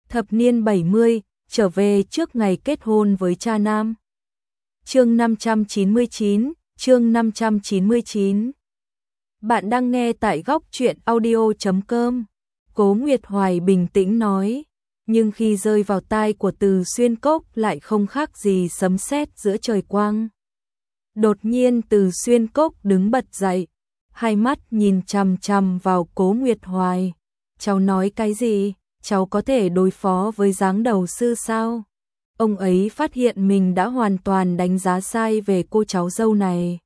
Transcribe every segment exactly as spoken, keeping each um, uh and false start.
Thập niên bảy mươi, trở về trước ngày kết hôn với cha nam. Chương năm trăm chín mươi chín, chương năm trăm chín mươi chín. Bạn đang nghe tại góc truyện audio chấm com. Cố Nguyệt Hoài bình tĩnh nói, nhưng khi rơi vào tai của Từ Xuyên Cốc lại không khác gì sấm sét giữa trời quang. Đột nhiên Từ Xuyên Cốc đứng bật dậy, hai mắt nhìn chằm chằm vào Cố Nguyệt Hoài. Cháu nói cái gì? Cháu có thể đối phó với Giáng đầu sư sao? Ông ấy phát hiện mình đã hoàn toàn đánh giá sai về cô cháu dâu này.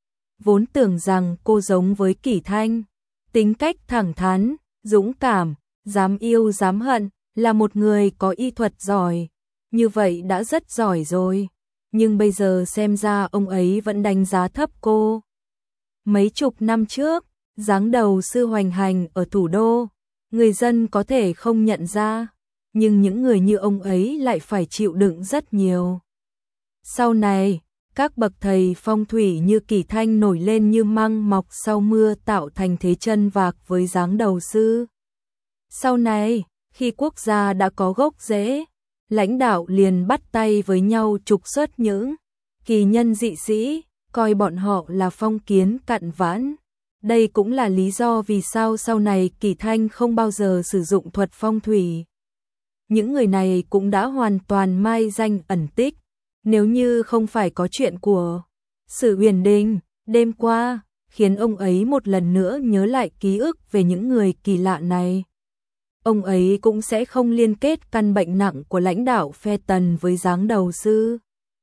Vốn tưởng rằng cô giống với Kỷ Thanh, tính cách thẳng thắn, dũng cảm, dám yêu dám hận, là một người có y thuật giỏi, như vậy đã rất giỏi rồi. Nhưng bây giờ xem ra ông ấy vẫn đánh giá thấp cô. Mấy chục năm trước, Giáng đầu sư hoành hành ở thủ đô, người dân có thể không nhận ra, nhưng những người như ông ấy lại phải chịu đựng rất nhiều. Sau này, các bậc thầy phong thủy như Kỷ Thanh nổi lên như măng mọc sau mưa, tạo thành thế chân vạc với Giáng đầu sư. Sau này, khi quốc gia đã có gốc rễ, lãnh đạo liền bắt tay với nhau trục xuất những kỳ nhân dị sĩ, coi bọn họ là phong kiến cặn vãn. Đây cũng là lý do vì sao sau này Kỷ Thanh không bao giờ sử dụng thuật phong thủy. Những người này cũng đã hoàn toàn mai danh ẩn tích. Nếu như không phải có chuyện của Sử Huyền Đình đêm qua, khiến ông ấy một lần nữa nhớ lại ký ức về những người kỳ lạ này, ông ấy cũng sẽ không liên kết căn bệnh nặng của lãnh đạo phe Tần với Giáng đầu sư.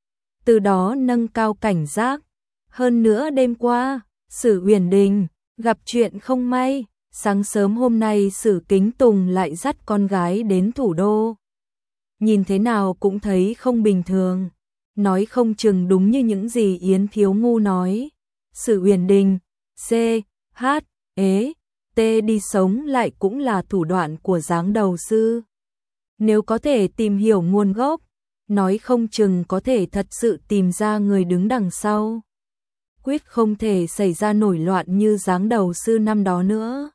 Từ đó nâng cao cảnh giác. Hơn nữa đêm qua, Sử Huyền Đình gặp chuyện không may, sáng sớm hôm nay Sử Kính Tùng lại dắt con gái đến thủ đô. Nhìn thế nào cũng thấy không bình thường, nói không chừng đúng như những gì Yến Thiếu Ngu nói. Sử Huyền Đình, C, H, E, T đi sống lại cũng là thủ đoạn của Giáng đầu sư. Nếu có thể tìm hiểu nguồn gốc, nói không chừng có thể thật sự tìm ra người đứng đằng sau. Quyết không thể xảy ra nổi loạn như Giáng đầu sư năm đó nữa.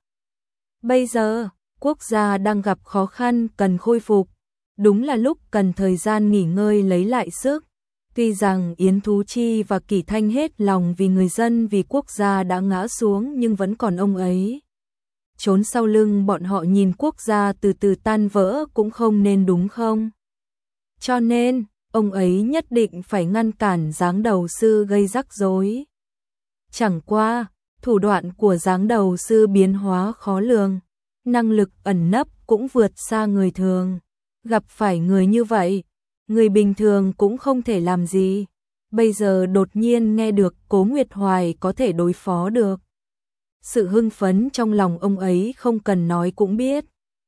Bây giờ, quốc gia đang gặp khó khăn cần khôi phục, đúng là lúc cần thời gian nghỉ ngơi lấy lại sức. Tuy rằng Yến Thú Chi và Kỷ Thanh hết lòng vì người dân vì quốc gia đã ngã xuống, nhưng vẫn còn ông ấy trốn sau lưng bọn họ nhìn quốc gia từ từ tan vỡ cũng không nên, đúng không? Cho nên, ông ấy nhất định phải ngăn cản Giáng đầu sư gây rắc rối. Chẳng qua, thủ đoạn của Giáng đầu sư biến hóa khó lường, năng lực ẩn nấp cũng vượt xa người thường. Gặp phải người như vậy, người bình thường cũng không thể làm gì. Bây giờ đột nhiên nghe được Cố Nguyệt Hoài có thể đối phó được. Sự hưng phấn trong lòng ông ấy không cần nói cũng biết.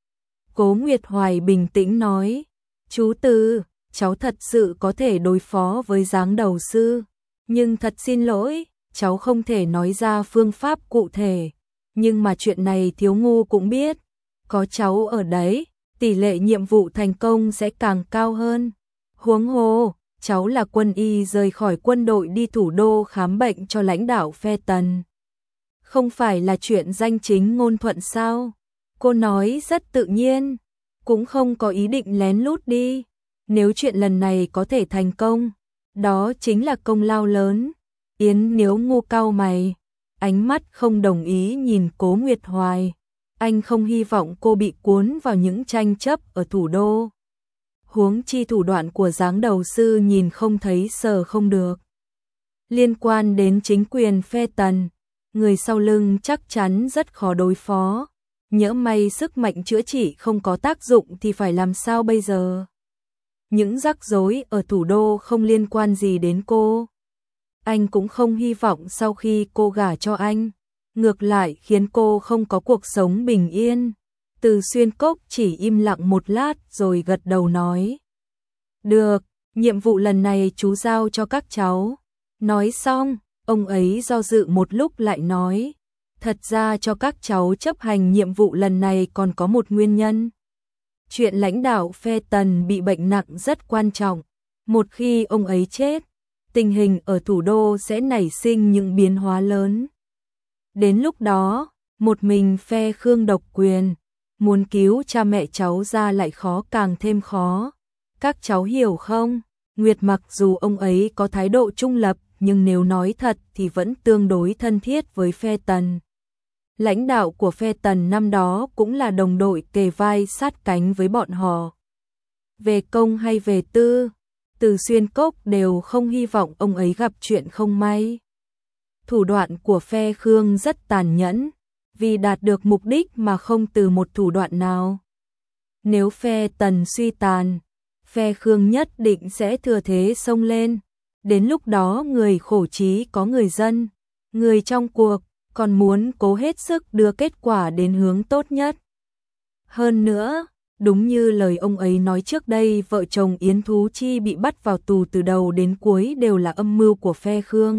Cố Nguyệt Hoài bình tĩnh nói, chú Từ, cháu thật sự có thể đối phó với Giáng đầu sư, nhưng thật xin lỗi, cháu không thể nói ra phương pháp cụ thể. Nhưng mà chuyện này Thiếu Ngu cũng biết, có cháu ở đấy, tỷ lệ nhiệm vụ thành công sẽ càng cao hơn. Huống hồ, cháu là quân y rời khỏi quân đội đi thủ đô khám bệnh cho lãnh đạo phe Tần. Không phải là chuyện danh chính ngôn thuận sao? Cô nói rất tự nhiên, cũng không có ý định lén lút đi. Nếu chuyện lần này có thể thành công, đó chính là công lao lớn. Yến Nếu Ngu cau mày, ánh mắt không đồng ý nhìn Cố Nguyệt Hoài. Anh không hy vọng cô bị cuốn vào những tranh chấp ở thủ đô. Huống chi thủ đoạn của Giáng đầu sư nhìn không thấy sờ không được. Liên quan đến chính quyền phe Tần, người sau lưng chắc chắn rất khó đối phó. Nhỡ may sức mạnh chữa trị không có tác dụng thì phải làm sao bây giờ? Những rắc rối ở thủ đô không liên quan gì đến cô. Anh cũng không hy vọng sau khi cô gả cho anh, ngược lại khiến cô không có cuộc sống bình yên. Từ Xuyên Cốc chỉ im lặng một lát rồi gật đầu nói, được, nhiệm vụ lần này chú giao cho các cháu. Nói xong, ông ấy do dự một lúc lại nói, thật ra cho các cháu chấp hành nhiệm vụ lần này còn có một nguyên nhân. Chuyện lãnh đạo phe Tần bị bệnh nặng rất quan trọng. Một khi ông ấy chết, tình hình ở thủ đô sẽ nảy sinh những biến hóa lớn. Đến lúc đó, một mình phe Khương độc quyền, muốn cứu cha mẹ cháu ra lại khó càng thêm khó. Các cháu hiểu không? Nguyệt mặc dù ông ấy có thái độ trung lập, nhưng nếu nói thật thì vẫn tương đối thân thiết với phe Tần. Lãnh đạo của phe Tần năm đó cũng là đồng đội kề vai sát cánh với bọn họ. Về công hay về tư, Từ Xuyên Cốc đều không hy vọng ông ấy gặp chuyện không may. Thủ đoạn của phe Khương rất tàn nhẫn, vì đạt được mục đích mà không từ một thủ đoạn nào. Nếu phe Tần suy tàn, phe Khương nhất định sẽ thừa thế xông lên. Đến lúc đó người khổ trí có người dân, người trong cuộc còn muốn cố hết sức đưa kết quả đến hướng tốt nhất. Hơn nữa, đúng như lời ông ấy nói trước đây, vợ chồng Yến Thú Chi bị bắt vào tù từ đầu đến cuối đều là âm mưu của phe Khương.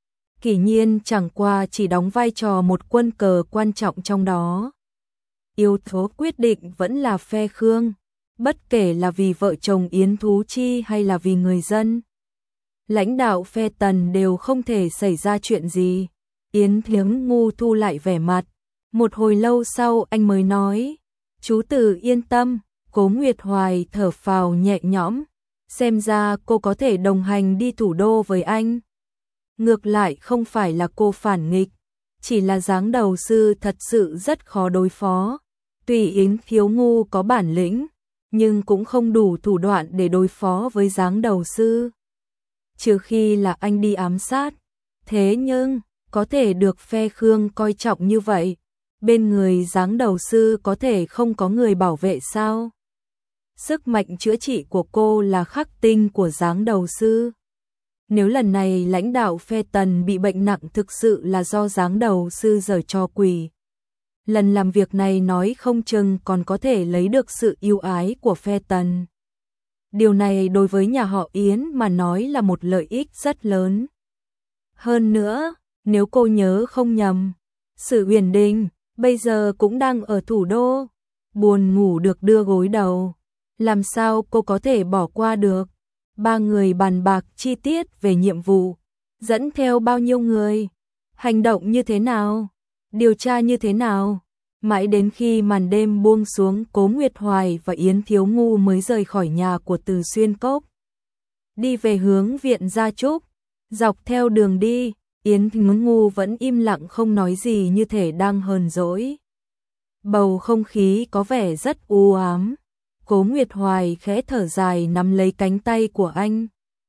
Kỷ Nhiên chẳng qua chỉ đóng vai trò một quân cờ quan trọng trong đó. Yếu tố quyết định vẫn là phe Khương, bất kể là vì vợ chồng Yến Thú Chi hay là vì người dân. Lãnh đạo phe Tần đều không thể xảy ra chuyện gì. Yến Thiếu Ngu thu lại vẻ mặt. Một hồi lâu sau anh mới nói, chú Từ yên tâm. Cố Nguyệt Hoài thở phào nhẹ nhõm, xem ra cô có thể đồng hành đi thủ đô với anh. Ngược lại không phải là cô phản nghịch, chỉ là giáng đầu sư thật sự rất khó đối phó. Tuy Yến Thiếu Ngu có bản lĩnh, nhưng cũng không đủ thủ đoạn để đối phó với giáng đầu sư. Trừ khi là anh đi ám sát. Thế nhưng, có thể được phe Khương coi trọng như vậy, bên người giáng đầu sư có thể không có người bảo vệ sao? Sức mạnh chữa trị của cô là khắc tinh của giáng đầu sư. Nếu lần này lãnh đạo phe Tần bị bệnh nặng thực sự là do giáng đầu sư giở trò quỷ. Lần làm việc này nói không chừng còn có thể lấy được sự yêu ái của phe Tần. Điều này đối với nhà họ Yến mà nói là một lợi ích rất lớn. Hơn nữa, nếu cô nhớ không nhầm, Sử Uyển Đình bây giờ cũng đang ở thủ đô, buồn ngủ được đưa gối đầu. Làm sao cô có thể bỏ qua được? Ba người bàn bạc chi tiết về nhiệm vụ, dẫn theo bao nhiêu người, hành động như thế nào, điều tra như thế nào. Mãi đến khi màn đêm buông xuống, Cố Nguyệt Hoài và Yến Thiếu Ngu mới rời khỏi nhà của Từ Xuyên Cốc, đi về hướng viện Gia Trúc. Dọc theo đường đi, Yến Thiếu Ngu vẫn im lặng không nói gì, như thể đang hờn dỗi. Bầu không khí có vẻ rất u ám. Cố Nguyệt Hoài khẽ thở dài nắm lấy cánh tay của anh,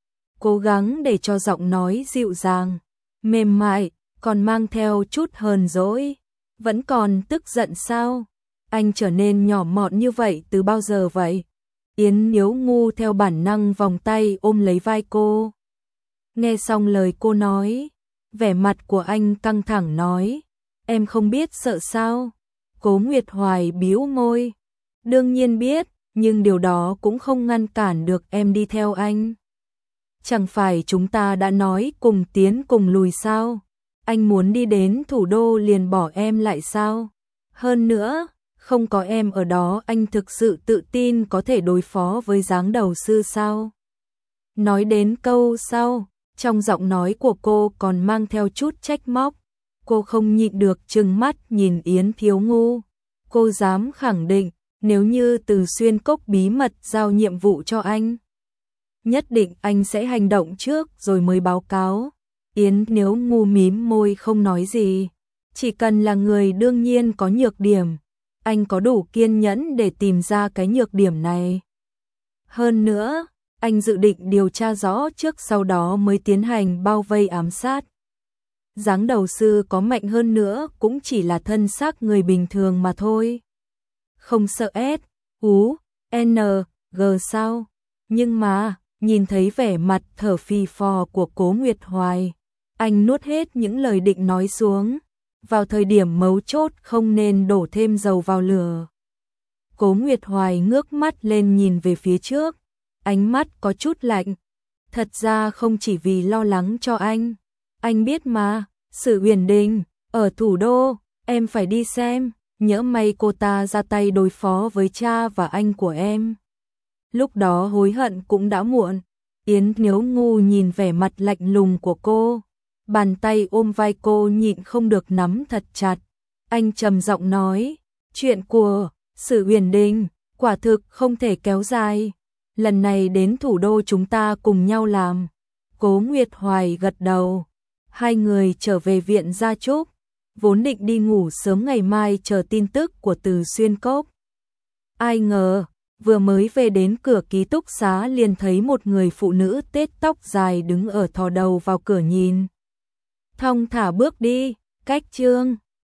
cố gắng để cho giọng nói dịu dàng, mềm mại, còn mang theo chút hờn dỗi. Vẫn còn tức giận sao? Anh trở nên nhỏ mọn như vậy từ bao giờ vậy? Yến Thiếu Ngu theo bản năng vòng tay ôm lấy vai cô. Nghe xong lời cô nói, vẻ mặt của anh căng thẳng nói, em không biết sợ sao? Cố Nguyệt Hoài bĩu môi, đương nhiên biết, nhưng điều đó cũng không ngăn cản được em đi theo anh. Chẳng phải chúng ta đã nói cùng tiến cùng lùi sao? Anh muốn đi đến thủ đô liền bỏ em lại sao? Hơn nữa, không có em ở đó anh thực sự tự tin có thể đối phó với giáng đầu sư sao? Nói đến câu sau, trong giọng nói của cô còn mang theo chút trách móc. Cô không nhịn được trừng mắt nhìn Yến Thiếu Ngu. Cô dám khẳng định, nếu như Từ Xuyên Cốc bí mật giao nhiệm vụ cho anh, nhất định anh sẽ hành động trước rồi mới báo cáo. Yến Thiếu Ngu mím môi không nói gì. Chỉ cần là người đương nhiên có nhược điểm, anh có đủ kiên nhẫn để tìm ra cái nhược điểm này. Hơn nữa, anh dự định điều tra rõ trước sau đó mới tiến hành bao vây ám sát. Giáng đầu sư có mạnh hơn nữa cũng chỉ là thân xác người bình thường mà thôi. Không sợ S, U, N, G sao? Nhưng mà, nhìn thấy vẻ mặt thở phì phò của Cố Nguyệt Hoài, anh nuốt hết những lời định nói xuống. Vào thời điểm mấu chốt không nên đổ thêm dầu vào lửa. Cố Nguyệt Hoài ngước mắt lên nhìn về phía trước, ánh mắt có chút lạnh. Thật ra không chỉ vì lo lắng cho anh. Anh biết mà, Sử Uyển Đình, ở thủ đô, em phải đi xem, nhỡ may cô ta ra tay đối phó với cha và anh của em. Lúc đó hối hận cũng đã muộn. Yến Thiếu Ngu nhìn vẻ mặt lạnh lùng của cô, bàn tay ôm vai cô nhịn không được nắm thật chặt. Anh trầm giọng nói, chuyện của Sự huyền đình, quả thực không thể kéo dài. Lần này đến thủ đô chúng ta cùng nhau làm. Cố Nguyệt Hoài gật đầu. Hai người trở về viện gia trúc. Vốn định đi ngủ sớm ngày mai chờ tin tức của Từ Xuyên Cốc. Ai ngờ, vừa mới về đến cửa ký túc xá liền thấy một người phụ nữ tết tóc dài đứng ở thò đầu vào cửa nhìn. Thong thả bước đi, cách Trương